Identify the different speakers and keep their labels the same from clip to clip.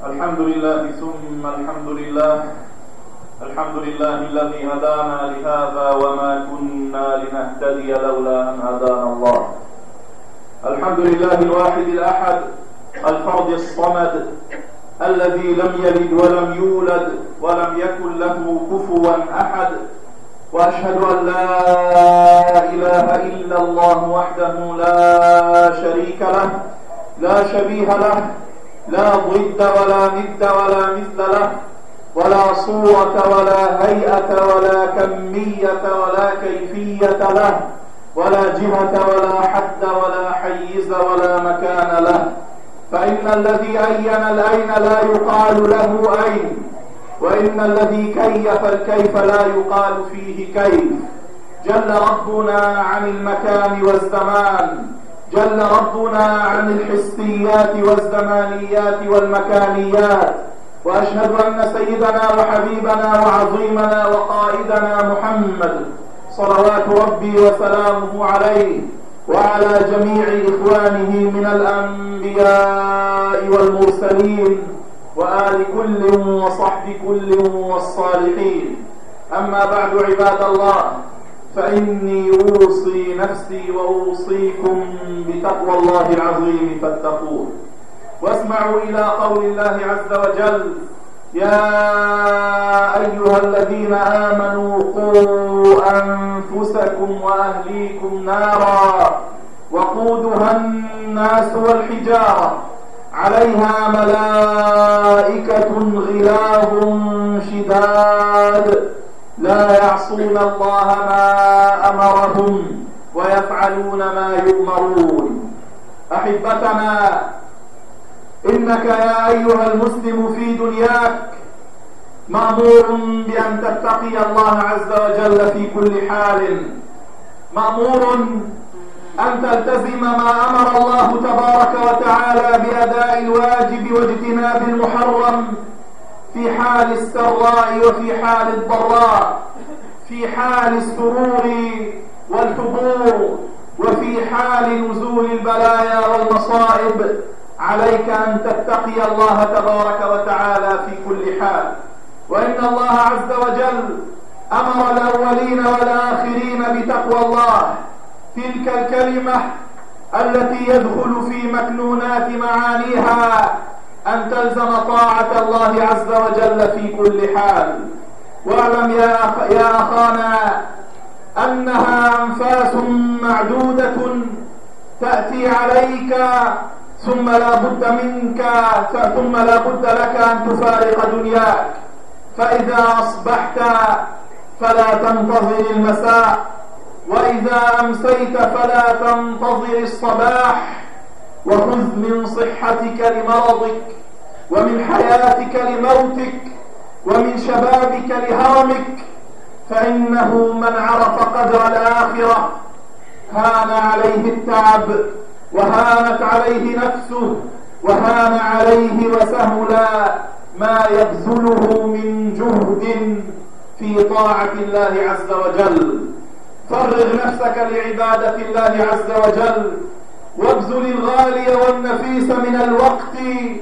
Speaker 1: الحمد لله ثم الحمد لله. الحمد لله الذي هدانا لهذا وما كنا لنهتدي لولا أن هدانا الله. الحمد لله الواحد الأحد الفرد الصمد الذي لم يلد ولم يولد ولم يكن له كفوا أحد، وأشهد أن لا إله إلا الله وحده لا شريك له لا شبيه له لا ضد ولا ند ولا مثل له ولا صورة ولا هيئة ولا كمية ولا كيفية له ولا جهة ولا حد ولا حيز ولا مكان له. فإن الذي أين الأين لا يقال له أين، وإن الذي كيف الكيف لا يقال فيه كيف. جل ربنا عن المكان والزمان، جل ربنا عن الحسيات والزمانيات والمكانيات. وأشهد أن سيدنا وحبيبنا وعظيمنا وقائدنا محمد صلوات ربي وسلامه عليه وعلى جميع إخوانه من الأنبياء والمرسلين وآل كل وصحب كل والصالحين. أما بعد عباد الله، فإني أوصي نفسي وأوصيكم بتقوى الله العظيم فاتقوه. واسمعوا إلى قول الله عز وجل: يا أيها الذين آمنوا قوا أنفسكم وأهليكم نارا وقودها الناس والحجارة عليها ملائكة غلاظ شداد لا يعصون الله ما أمرهم ويفعلون ما يؤمرون. أحبتنا، إنك يا أيها المسلم في دنياك مأمور بأن تتقي الله عز وجل في كل حال، مأمور أن تلتزم ما أمر الله تبارك وتعالى بأداء الواجب واجتناب المحرم في حال السراء وفي حال الضراء، في حال السرور والحضور وفي حال نزول البلايا والمصائب. عليك أن تتقي الله تبارك وتعالى في كل حال. وإن الله عز وجل أمر الأولين والآخرين بتقوى الله، تلك الكلمة التي يدخل في مكنونات معانيها أن تلزم طاعة الله عز وجل في كل حال. واعلم يا أخانا أنها أنفاس معدودة تأتي عليك، ثم لا بد لك أن تفارق دنياك. فإذا أصبحت فلا تنتظر المساء، وإذا أمسيت فلا تنتظر الصباح. وخذ من صحتك لمرضك، ومن حياتك لموتك، ومن شبابك لهرمك. فإنه من عرف قدر الآخرة هان عليه التعب، وهانت عليه نفسه، وهان عليه وسهل ما يبذله من جهد في طاعة الله عز وجل. فرغ نفسك لعبادة الله عز وجل، وابذل الغالي والنفيس من الوقت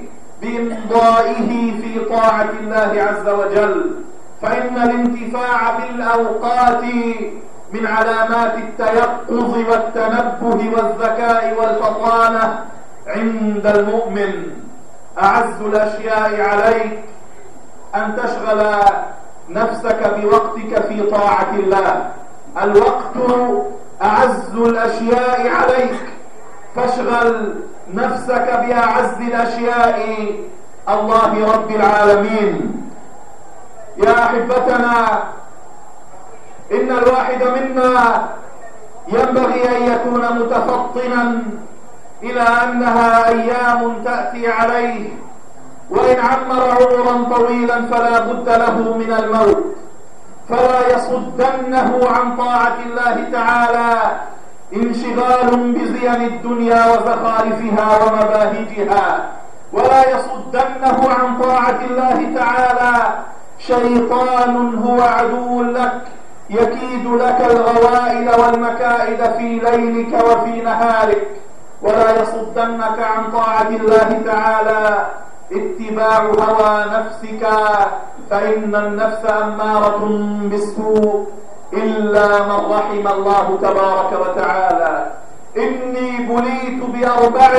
Speaker 1: بإمضائه في طاعة الله عز وجل. فإن الانتفاع بالأوقات من علامات التيقظ والتنبه والذكاء والفطانة عند المؤمن. أعز الأشياء عليك أن تشغل نفسك بوقتك في طاعة الله. الوقت أعز الأشياء عليك، فاشغل نفسك بأعز الأشياء الله رب العالمين. يا أحبتنا، إن الواحد منا ينبغي أن يكون متفطنا إلى أنها أيام تأتي عليه، وإن عمر عمرا طويلا فلا بد له من الموت. فلا يصدنه عن طاعة الله تعالى انشغال بزين الدنيا وزخارفها ومباهجها، ولا يصدنه عن طاعة الله تعالى شيطان هو عدو لك يكيد لك الغوائل والمكائد في ليلك وفي نهارك. ولا يصدنك عن طاعة الله تعالى اتباع هوى نفسك، فإن النفس أمارة بالسوء إلا من رحم الله تبارك وتعالى. إني بليت بأربع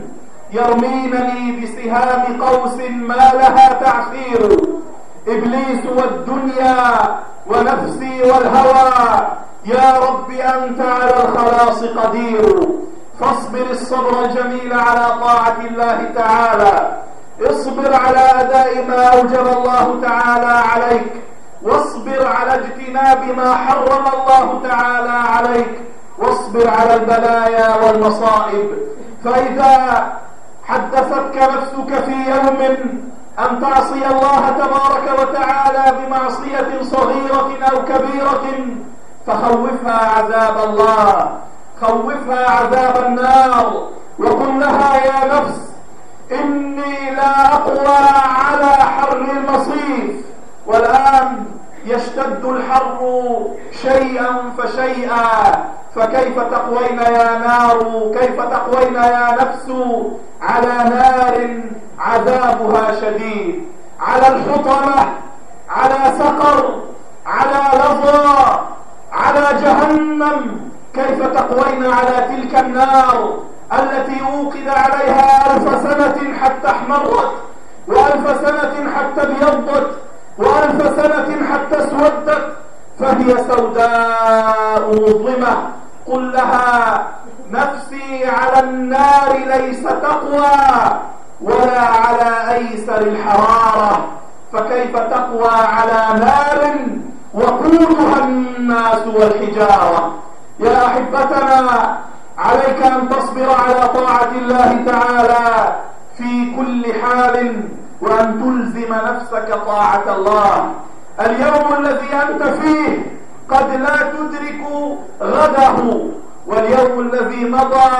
Speaker 1: يرمينني بسهام قوس ما لها تعفير، إبليس والدنيا ونفسي والهوى، يا رب أنت على الخلاص قدير. فاصبر الصبر الجميل على طاعة الله تعالى، اصبر على أداء ما أوجب الله تعالى عليك، واصبر على اجتناب ما حرم الله تعالى عليك، واصبر على البلايا والمصائب. فإذا حدثتك نفسك في يوم أن تعصي الله تبارك وتعالى بمعصية صغيرة أو كبيرة، فخوفها عذاب الله، خوفها عذاب النار، وقل لها يا نفس إني لا أقوى على حر المصيف، والآن يشتد الحر شيئا فشيئا، فكيف تقوين يا نار، كيف تقوين يا نفس على نار عذابها شديد، على الحطمة، على سقر، على لظى، على جهنم، كيف تقوين على تلك النار التي أوقد عليها 1000 سنة حتى احمرت، و1000 سنة حتى ابيضت، و1000 سنة حتى اسودت، فهي سوداء مظلمة. قل لها نفسي على النار ليس تقوى ولا على أيسر الحرارة، فكيف تقوى على نار وقودها الناس والحجارة؟ يا أحبتنا، عليك أن تصبر على طاعة الله تعالى في كل حال، وأن تلزم نفسك طاعة الله. اليوم الذي أنت فيه قد لا تدرك غده، واليوم الذي مضى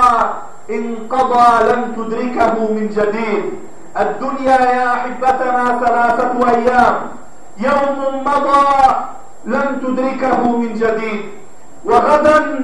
Speaker 1: انقضى لن تدركه من جديد. الدنيا يا أحبتنا 3 أيام، يوم مضى لن تدركه من جديد، وغدا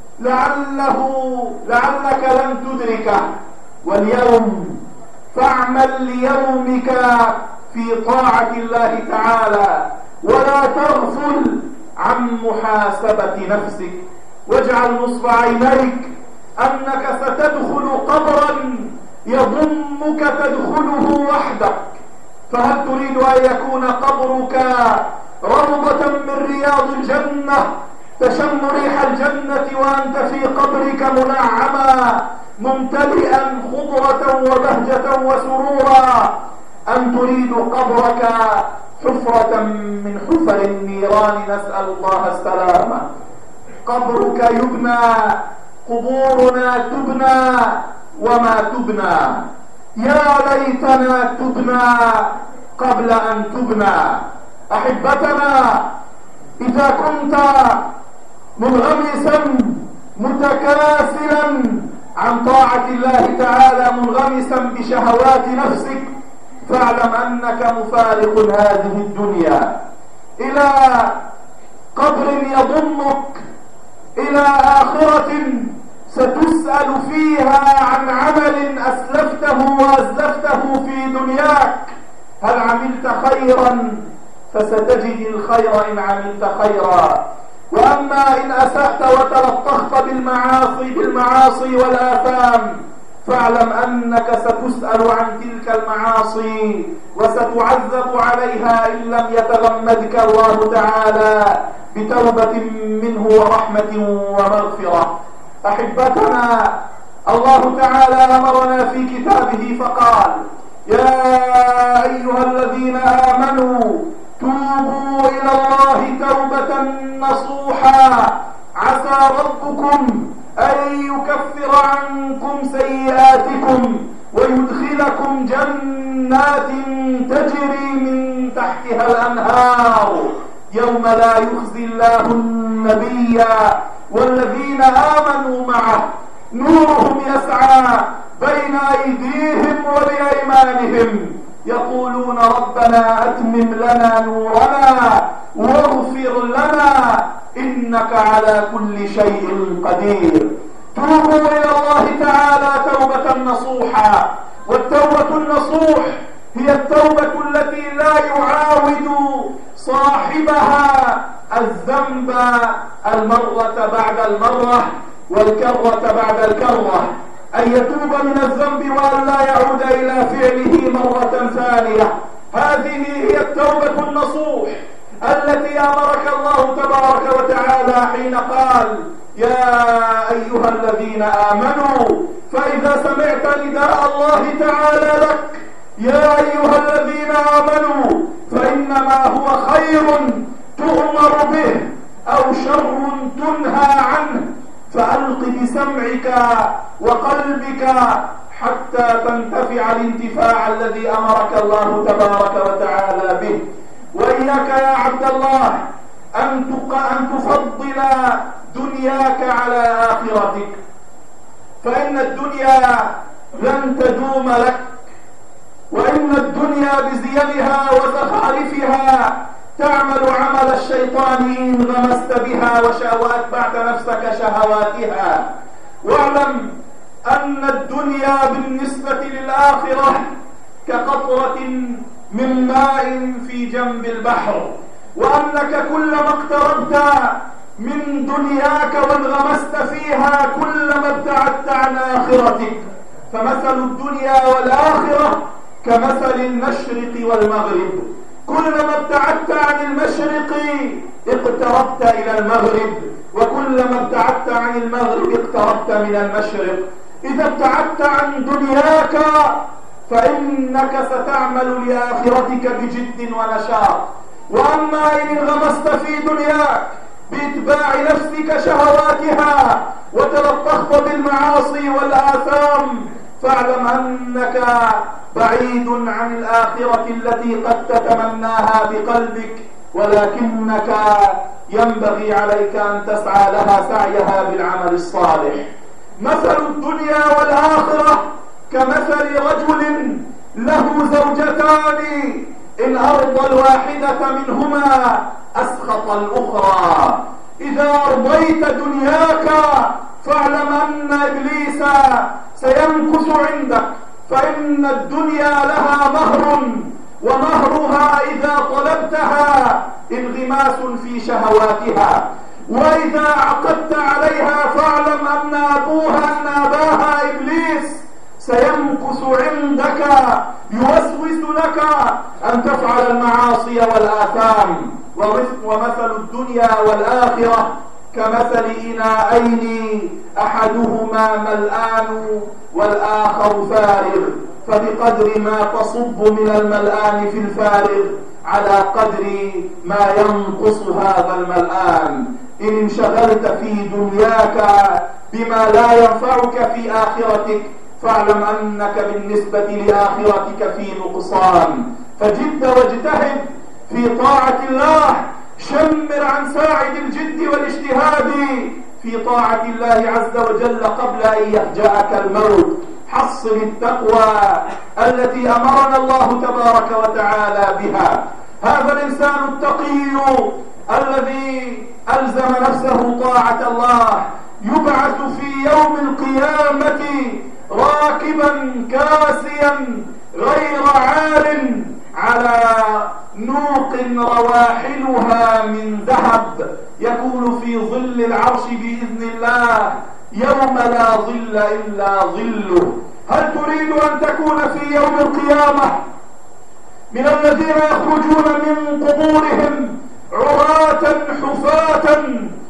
Speaker 1: لعلك لن تدركه. واليوم فاعمل ليومك في طاعة الله تعالى، ولا تغفل عن محاسبة نفسك، واجعل نصب عينيك أنك ستدخل قبرا يضمك تدخله وحدك، فهل تريد أن يكون قبرك روضة من رياض الجنة تشم ريح الجنة وأنت في قبرك منعما ممتلئا خضرة وبهجة وسرورا، أم تريد قبرك حفرة من حفر النيران؟ نسأل الله السلامة. قبرك يبنى، قبورنا تبنى وما تبنى، يا ليتنا تبنى قبل أن تبنى. أحبتنا، إذا كنت منغمسا متكاسلا عن طاعة الله تعالى، منغمسا بشهوات نفسك، فاعلم أنك مفارق هذه الدنيا إلى قبر يضمك، إلى آخرة ستسأل فيها عن عمل أسلفته وأزلفته في دنياك. هل عملت خيرا فستجد الخير إن عملت خيرا، وأما إن أسأت وتلطخت بالمعاصي والآثام، فاعلم أنك ستسأل عن تلك المعاصي وستعذب عليها إن لم يتغمدك الله تعالى بتوبة منه ورحمة ومغفرة. أحبتنا، الله تعالى أمرنا في كتابه فقال: يا أيها الذين آمنوا توبوا إلى الله توبة نصوحا عسى ربكم أن يكفر عنكم سيئاتكم ويدخلكم جنات تجري من تحتها الأنهار يوم لا يخزي الله النبي والذين آمنوا معه نورهم يسعى بين أيديهم وبأيمانهم يقولون ربنا أتمم لنا نورنا واغفر لنا إنك على كل شيء قدير. توبوا إلى الله تعالى توبة نصوحا، والتوبة النصوح هي التوبة التي لا يعاود صاحبها الذنب المرة بعد المرة والكرة بعد الكرة، أن يتوب من الذنب وأن لا يعود إلى فعله مرة ثانية. هذه هي التوبة النصوح التي أمرك الله تبارك وتعالى حين قال: يا أيها الذين آمنوا. فإذا سمعت نداء الله تعالى لك يا أيها الذين آمنوا فإنما هو خير تؤمر به أو شر تنهى عنه، فألق بسمعك وقلبك حتى تنتفع الانتفاع الذي أمرك الله تبارك وتعالى به. وإياك يا عبد الله أن تفضل دنياك على آخرتك، فإن الدنيا لن تدوم لك، وإن الدنيا بزينها وزخارفها تعمل عمل الشيطان إن غمست بها وأتبعت نفسك شهواتها. واعلم أن الدنيا بالنسبة للآخرة كقطرة من ماء في جنب البحر، وأنك كلما اقتربت من دنياك وانغمست فيها كلما ابتعدت عن آخرتك. فمثل الدنيا والآخرة كمثل المشرق والمغرب، كلما ابتعدت عن المشرق اقتربت إلى المغرب، وكلما ابتعدت عن المغرب اقتربت من المشرق. إذا ابتعدت عن دنياك فإنك ستعمل لآخرتك بجد ونشاط، وأما إن انغمست في دنياك بإتباع نفسك شهواتها وتلطخت بالمعاصي والآثام فاعلم أنك بعيد عن الآخرة التي قد تتمناها بقلبك، ولكنك ينبغي عليك أن تسعى لها سعيها بالعمل الصالح. مثل الدنيا والآخرة كمثل رجل له زوجتان، إن أرضى الواحدة منهما أسخط الأخرى. إذا أرضيت دنياك فاعلم أن إبليس سيمكث عندك، فإن الدنيا لها مهر، ومهرها إذا طلبتها انغماس في شهواتها، وإذا عقدت عليها فاعلم أن أباها إبليس سيمكث عندك يوسوس لك أن تفعل المعاصي والآثام. ومثل الدنيا والآخرة كمثل إناءين أحدهما ملآن والآخر فارغ، فبقدر ما تصب من الملآن في الفارغ على قدر ما ينقص هذا الملآن. إن انشغلت في دنياك بما لا ينفعك في آخرتك فاعلم أنك بالنسبة لآخرتك في نقصان. فجد واجتهد في طاعة الله، شمر عن ساعد الجد والاجتهاد في طاعة الله عز وجل قبل أن يفجأك الموت. حصل التقوى التي أمرنا الله تبارك وتعالى بها. هذا الإنسان التقي الذي ألزم نفسه طاعة الله يبعث في يوم القيامة راكبا كاسيا غير عال على نوق رواحلها من ذهب، يكون في ظل العرش بإذن الله يوم لا ظل إلا ظله. هل تريد أن تكون في يوم القيامة من الذين يخرجون من قبورهم عراة حفاة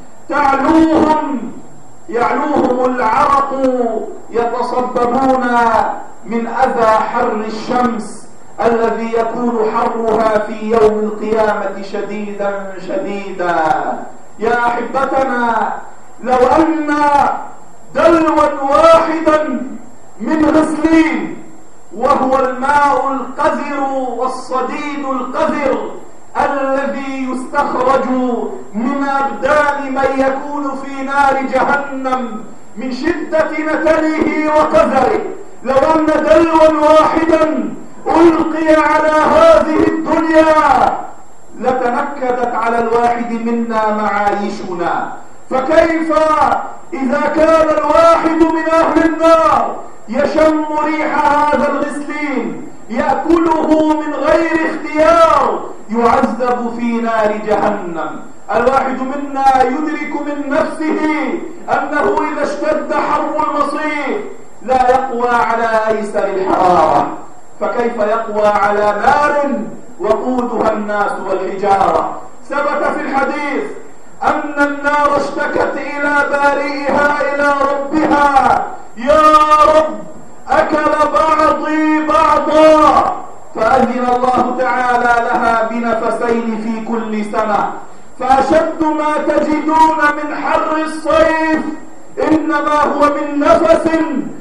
Speaker 1: يعلوهم العرق يتصببون من أذى حر الشمس الذي يكون حرها في يوم القيامة شديدا شديدا؟ يا أحبتنا، لو أن دلوا واحدا من غسلين، وهو الماء القذر والصديد القذر الذي يستخرج من أبدان من يكون في نار جهنم من شدة نتنه وقذره، لو أن دلوا واحدا ألقي على هذه الدنيا لتنكدت على الواحد منا معايشنا. فكيف إذا كان الواحد من أهل النار يشم ريح هذا الغسلين، يأكله من غير اختيار يعذب في نار جهنم. الواحد منا يدرك من نفسه أنه إذا اشتد حر المصيف لا يقوى على أيسر الحرارة، فكيف يقوى على نار وقودها الناس والحجارة؟ ثبت في الحديث أن النار اشتكت إلى بارئها إلى ربها: يا رب أكل بعضي بعضا، فأذن الله تعالى لها بنفسين في كل سنة، فأشد ما تجدون من حر الصيف إنما هو من نفس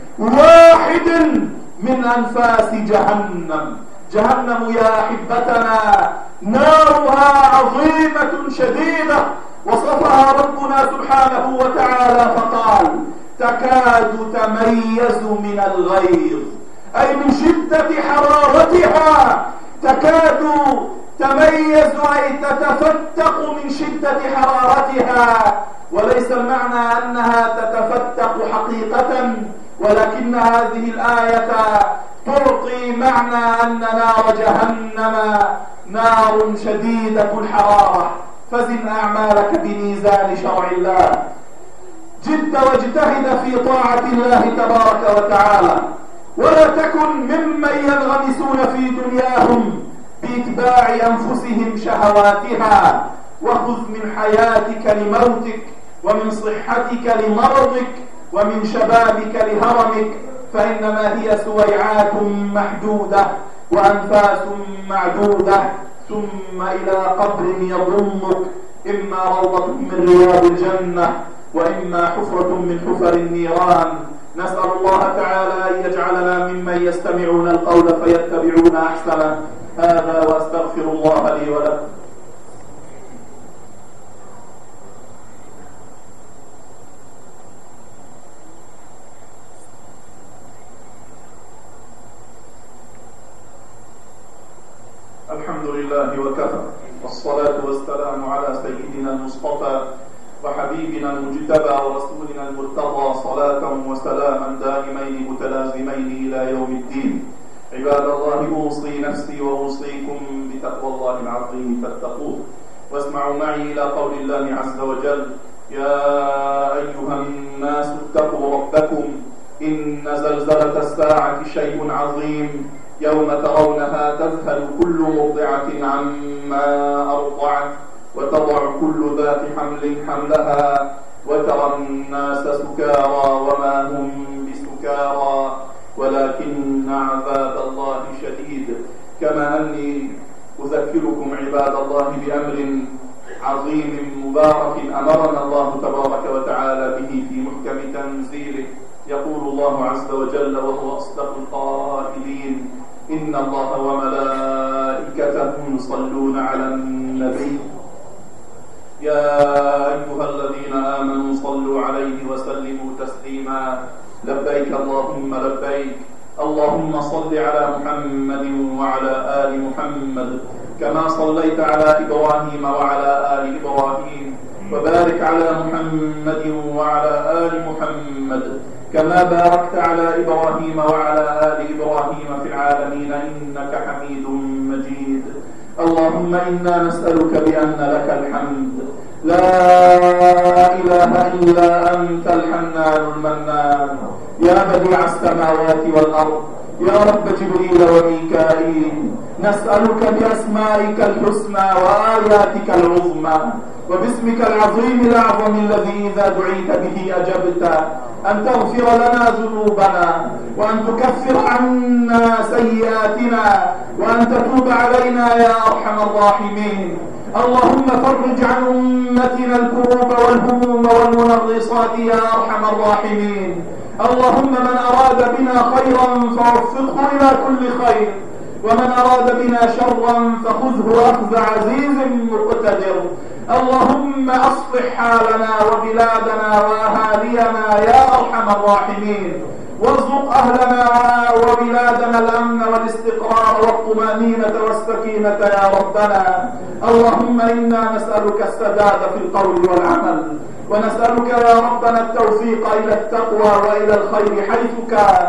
Speaker 1: واحد من أنفاس جهنم. جهنم يا أحبتنا نارها عظيمة شديدة، وصفها ربنا سبحانه وتعالى فقال: تكاد تميز من الغيظ، أي من شدة حرارتها تكاد تميز، أي تتفتق من شدة حرارتها. وليس المعنى أنها تتفتق حقيقة، ولكن هذه الآية تعطي معنى أن نار جهنم نار شديدة الحرارة. فزن أعمالك بميزان شرع الله، جد واجتهد في طاعة الله تبارك وتعالى، ولا تكن ممن ينغمسون في دنياهم بإتباع أنفسهم شهواتها. وخذ من حياتك لموتك، ومن صحتك لمرضك، ومن شبابك لهرمك، فإنما هي سويعات محدودة وأنفاس معدودة، ثم إلى قبر يضمك، إما روضة من رياض الجنة وإما حفرة من حفر النيران. نسأل الله تعالى أن يجعلنا ممن يستمعون القول فيتبعون أحسنه. هذا وأستغفر الله لي ولكم. الحمد لله وكفى، والصلاة والسلام على سيدنا المصطفى وحبيبنا المجتبى ورسولنا المرتضى، صلاة وسلاما دائمين متلازمين إلى يوم الدين. عباد الله، أوصي نفسي وأوصيكم بتقوى الله العظيم فاتقوه. واسمعوا معي إلى قول الله عز وجل: يا أيها الناس اتقوا ربكم إن زلزلة الساعة شيء عظيم، يوم ترونها تذهل كل مرضعة عما أرضعت وتضع كل ذات حمل حملها وترى الناس سكارى وما هم بسكارى ولكن عذاب الله شديد. كما أني أذكركم عباد الله بأمر عظيم مبارك أمرنا الله تبارك وتعالى به في محكم تنزيله. يقول الله عز وجل وهو أصدق القائلين: إن الله وملائكته يصلون على النبي يا أيها الذين آمنوا صلوا عليه وسلموا تسليما. لبيك اللهم لبيك، اللهم صل على محمد وعلى آل محمد كما صليت على إبراهيم وعلى آل إبراهيم، وبارك على محمد وعلى آل محمد كما باركت على إبراهيم وعلى آل إبراهيم في العالمين إنك حميد مجيد. اللهم إنا نسألك بأن لك الحمد لا إله إلا أنت الحنان المنان، يا بديع السماوات والأرض، يا رب جبريل وميكائيل، نسألك بأسمائك الحسنى وآياتك العظمى وباسمك العظيم الأعظم الذي إذا دعيت به أجبت، أن تغفر لنا ذنوبنا، وأن تكفر عنا سيئاتنا، وأن تتوب علينا يا أرحم الراحمين. اللهم فرج عن أمتنا الكروب والهموم والمنغصات يا أرحم الراحمين. اللهم من أراد بنا خيرا فوفقه إلى كل خير، ومن أراد بنا شرا فخذه أخذ عزيز مقتدر. اللهم أصلح حالنا وبلادنا وأهالينا يا أرحم الراحمين، وارزق أهلنا وبلادنا الأمن والاستقرار والطمأنينة والسكينة يا ربنا. اللهم إنا نسألك السداد في القول والعمل، ونسألك يا ربنا التوفيق إلى التقوى وإلى الخير حيث كان.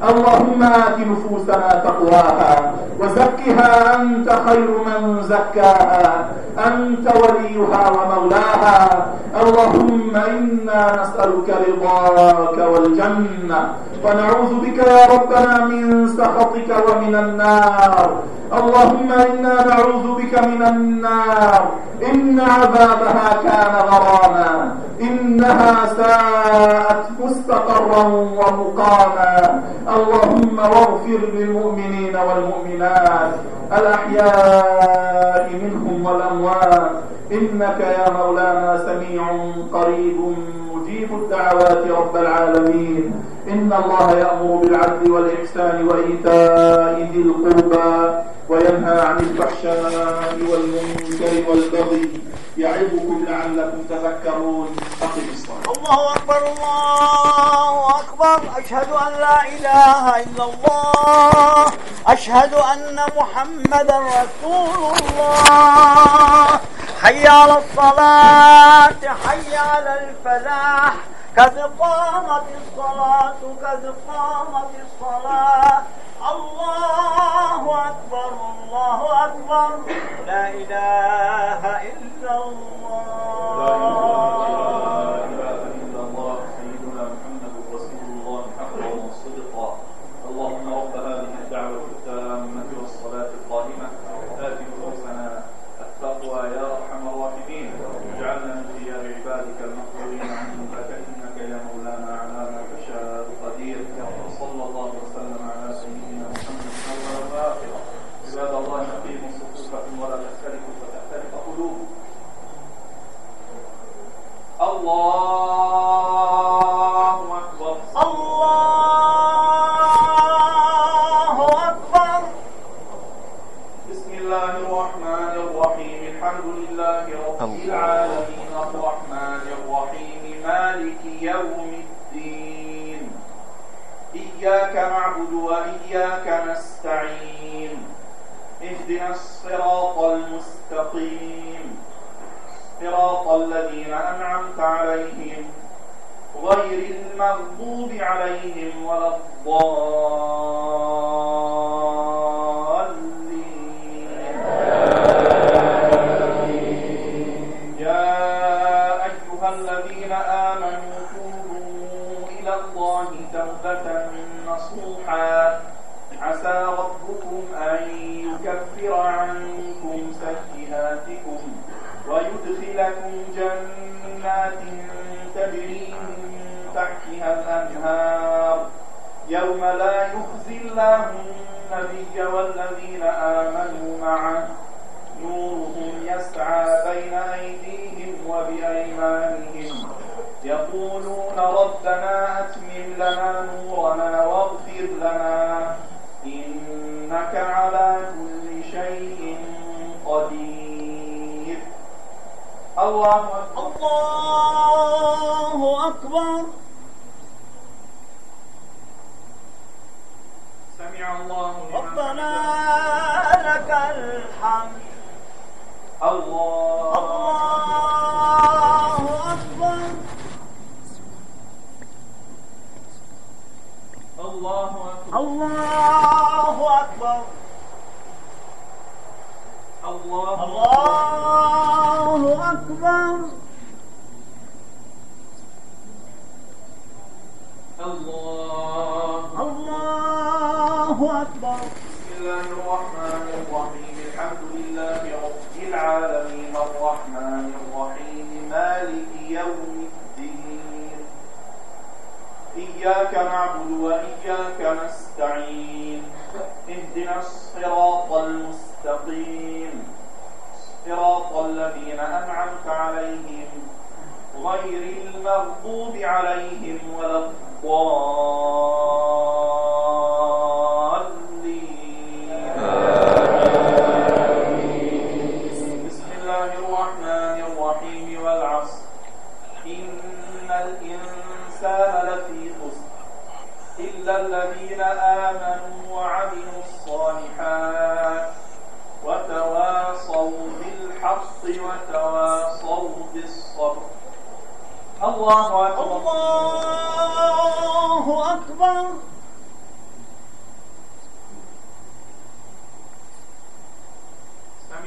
Speaker 1: اللهم آت نفوسنا تقواها وزكها أنت خير من زكاها، أنت وليها ومولاها. اللهم إنا نسألك رضاك والجنة ونعوذ بك يا ربنا من سخطك ومن النار. اللهم إنا نعوذ بك من النار، إن عذابها كان غراما، إنها ساءت مستقرا ومقاما. اللهم واغفر للمؤمنين والمؤمنات الأحياء منهم والأموات، إنك يا مولانا سميع قريب مجيب الدعوات رب العالمين. إن الله يأمر بالعدل والإحسان وإيتاء ذي القربى وينهى عن الفحشاء والمنكر والبغي يعظكم لعلكم تذكرون. أقم الصلاة.
Speaker 2: الله أكبر الله أكبر. أشهد أن لا إله إلا الله، أشهد أن محمدا رسول الله. حي على الصلاة، حي على الفلاح، قد قامت الصلاة، قد قامت الصلاة. الله أكبر الله أكبر. لا إله إلا الله.
Speaker 1: لا إله إلا الله. سيدنا محمد رسول الله حقا وصدقا. اللهم رب هذه الدعوة التامة والصلاة القائمة آت نفوسنا التقوى يا أرحم الراحمين، واجعلنا من خيار عبادك المقبولين عنك، فإنك يا مولانا على ما تشاء قدير. وصلى الله وسلم على سيدنا محمد أولا وآخرا. عباد الله أقيموا صفوفكم ولا تختلفوا فتختلف قلوبكم. الله أكبر.
Speaker 2: الله أكبر.
Speaker 1: بسم الله الرحمن الرحيم. الحمد لله رب العالمين الرحمن الرحيم مالك يوم الدين. إياك نعبد وإياك نستعين. اهدنا الصراط المستقيم، صراط الذين أنعمت عليهم غير المغضوب عليهم ولا الضالين. يا أيها الذين آمنوا توبوا إلى الله توبة نصوحا عسى ربكم أن يكفر عنكم سيئاتكم ويدخلكم جنات تجري من تحتها الأنهار يوم لا يخزي الله النبي والذين آمنوا معه نورهم يسعى بين أيديهم وبأيمانهم يقولون ربنا أتمم لنا نورنا واغفر لنا إنك على كل شيء قدير. الله أكبر.
Speaker 2: الله أكبر.
Speaker 1: سمع الله لمن
Speaker 2: ربنا
Speaker 1: حمده.
Speaker 2: لك الحمد.
Speaker 1: الله
Speaker 2: أكبر.
Speaker 1: الله أكبر.
Speaker 2: الله أكبر.
Speaker 1: الله
Speaker 2: أكبر. الله أكبر.
Speaker 1: بسم الله الرحمن الرحيم. الحمد لله رب العالمين الرحمن الرحيم مالك يوم الدين. إياك نعبد وإياك نستعين. اهدنا الصراط المستقيم، صراط الذين أنعمت عليهم غير المغضوب عليهم ولا الضالين. بسم الله الرحمن الرحيم والعصر إن الإنسان لفي خسر إلا الذين آمنوا وعملوا الصالحات وتواصوا بالحق وتواصوا بالصبر. الله أكبر.
Speaker 2: الله أكبر.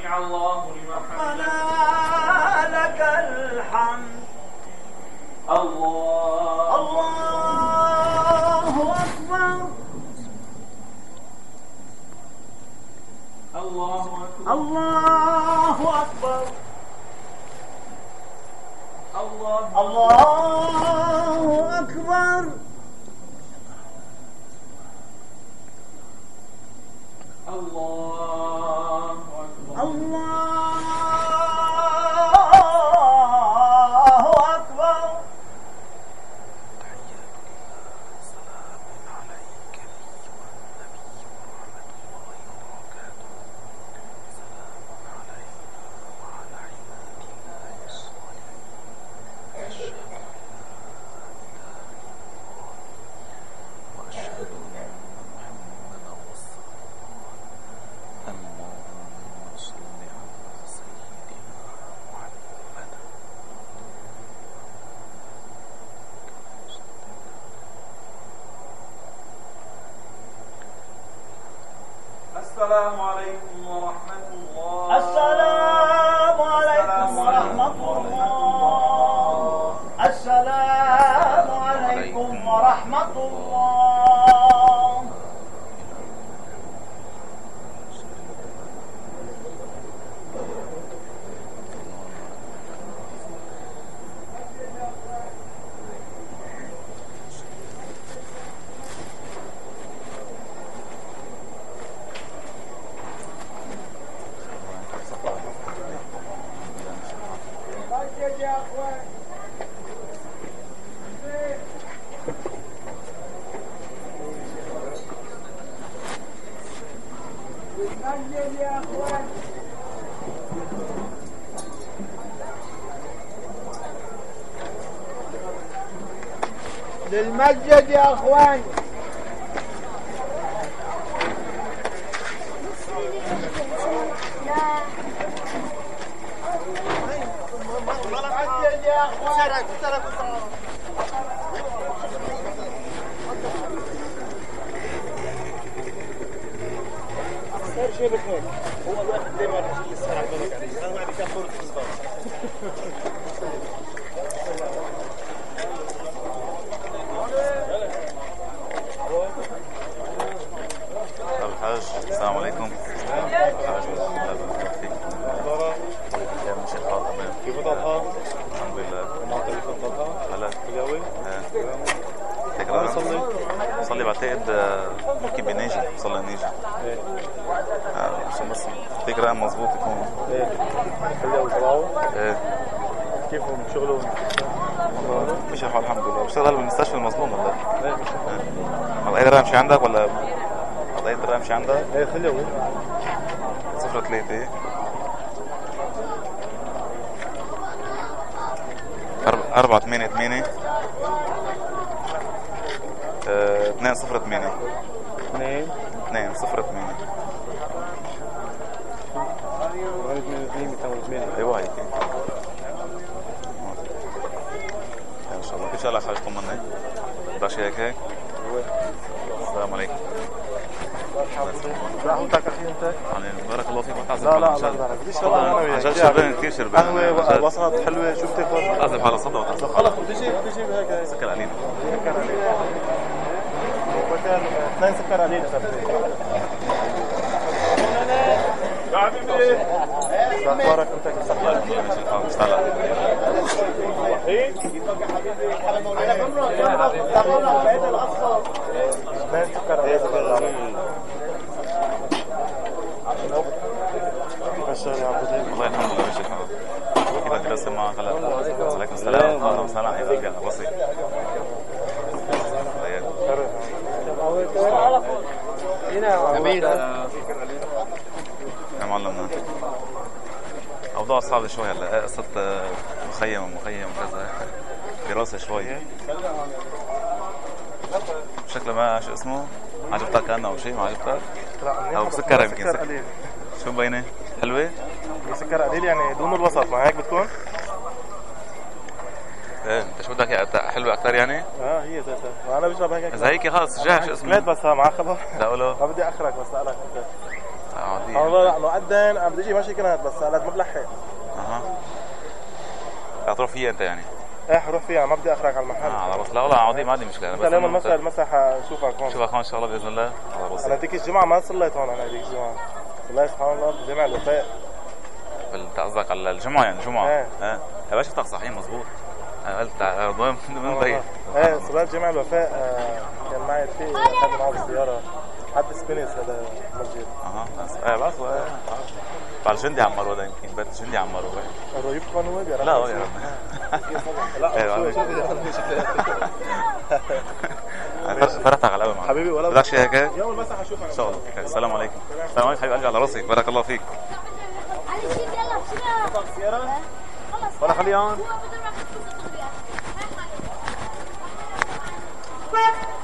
Speaker 1: سمع الله لمن حمده.
Speaker 2: ربنا لك الحمد. الله أكبر.
Speaker 1: الله أكبر.
Speaker 2: الله أكبر.
Speaker 1: الله
Speaker 2: أكبر.
Speaker 1: الله أكبر.
Speaker 2: الله أكبر.
Speaker 3: سلام عليك أيها النبي ورحمة الله وبركاته. سلام علينا وعلى عباد الله الصالحين. أشهد أن لا إله إلا الله وأشهد أن محمدا رسول الله. اللهم صل على سيدنا محمد.
Speaker 1: السلام عليكم ورحمة الله.
Speaker 2: السلام عليكم ورحمة الله. السلام عليكم ورحمة الله. للمسجد يا اخوان. للمسجد يا اخوان. صار شيء بخير. هو الواحد دائما يجي الساعه بالك عليه. انا ما عندي كان صوره اصدار.
Speaker 3: الحاج السلام عليكم. الحاج الله يبارك فيك. يا مشي الحال تمام.
Speaker 4: كيف وضعها؟
Speaker 3: الحمد لله.
Speaker 4: ما كيف وضعها؟
Speaker 3: هلا
Speaker 4: حلوة؟
Speaker 3: تكرار
Speaker 4: صلي.
Speaker 3: صلي بعتقد ممكن بنيجي صلي نيجي. عشان بس التكرار مظبوط يكون.
Speaker 4: ايه حلوة طلعوا؟
Speaker 3: ايه
Speaker 4: كيفهم شغلهم؟
Speaker 3: مشي الحال الحمد لله. بشتغل بالمستشفى المظلوم هلا.
Speaker 4: ايه مش
Speaker 3: هلا اي درهم شي عندك ولا هلا اي درهم شي عندك؟
Speaker 4: ايه حلوة.
Speaker 3: 03 488 208
Speaker 4: اثنين
Speaker 3: 208.
Speaker 4: واحد من اثنين 208.
Speaker 3: ايوه هيك ان شاء الله. كيف شغلك حاج طمني؟ بدك شيء هيك؟ السلام عليكم.
Speaker 4: راحتك اخي انت؟
Speaker 3: يعني بارك الله فيك.
Speaker 4: لا لا لا بديش
Speaker 3: عن جد شربان كثير شربان.
Speaker 4: قهوة وسط حلوة. شو بتاخذ؟
Speaker 3: اعزف على صدى وتعزف
Speaker 4: خلص بدي اجيب هيك
Speaker 3: سكر علينا.
Speaker 4: سكر عليك. وكان 2 سكر عليك. يا حبيبي اخبارك انت كيف صحتك؟
Speaker 3: ماشي الحال اشتغل.
Speaker 4: ايه سكر عليك. الشغل يا عبد
Speaker 3: والله الحمد لله ماشي الحال. كيف الدراسة معك هلا؟ عليكم السلام. اهلا وسهلا حياك الله. بسيط. يا معلمنا أوضاع صعبة شوي هلا. قصة مخيم وكذا دراسة شوي. شكله ما شو اسمه عجبتك أنا أو شيء ما عجبتك؟ أو مسكرة يمكن. شو مبينة؟ حلوة؟
Speaker 4: سكر قليل يعني دون الوسط. ما هيك بتكون؟
Speaker 3: ايه انت شو بدك حلوة أكثر يعني؟
Speaker 4: هي ذاتها. أنا بشرب هيك.
Speaker 3: إذا هيك خلص جاهز. شو اسمه؟
Speaker 4: بس مع خبر.
Speaker 3: لا أقوله
Speaker 4: ما بدي أخرك بس أسألك.
Speaker 3: عادية.
Speaker 4: والله انه قدن عم بدي اجي ماشي كنت بس قالت ما بلحق.
Speaker 3: اها هتروح فيها انت يعني؟
Speaker 4: ايه حروح فيها ما بدي اخرك على المحل.
Speaker 3: على راسي. لا والله عادي ما عندي مشكلة.
Speaker 4: انت اليوم المساء اشوفك هون.
Speaker 3: شوفك هون ان شاء الله باذن الله على راسي.
Speaker 4: انا ديك الجمعة ما صليت هون انا ديك الجمعة. والله سبحان الله بجامع الوفاء.
Speaker 3: انت قصدك على الجمعة يعني الجمعة؟
Speaker 4: ايه
Speaker 3: يا باشا شفتك صحيح مظبوط. قلت من ضيق.
Speaker 4: ايه صليت جامع الوفاء. كان معي في حد معه بالسيارة حد سبينس هذا المسجد.
Speaker 3: بس بعد جندي عمروا هذا يمكن بيت جندي عمروا.
Speaker 4: الرهيب كمان هو يا رب.
Speaker 3: لا هو يا رب. لا فرحتك على القهوة معك.
Speaker 4: حبيبي ولا
Speaker 3: بدك شيء هيك؟
Speaker 4: يوم المساء حشوفك
Speaker 3: ان شاء الله. السلام عليكم. السلام عليكم حبيبي قلبي على راسي بارك الله فيك.
Speaker 5: علي شيل يلا بسرعة.
Speaker 4: السيارة؟
Speaker 5: خلص.
Speaker 4: ولا خليها هون؟
Speaker 5: هو بدون ما تكون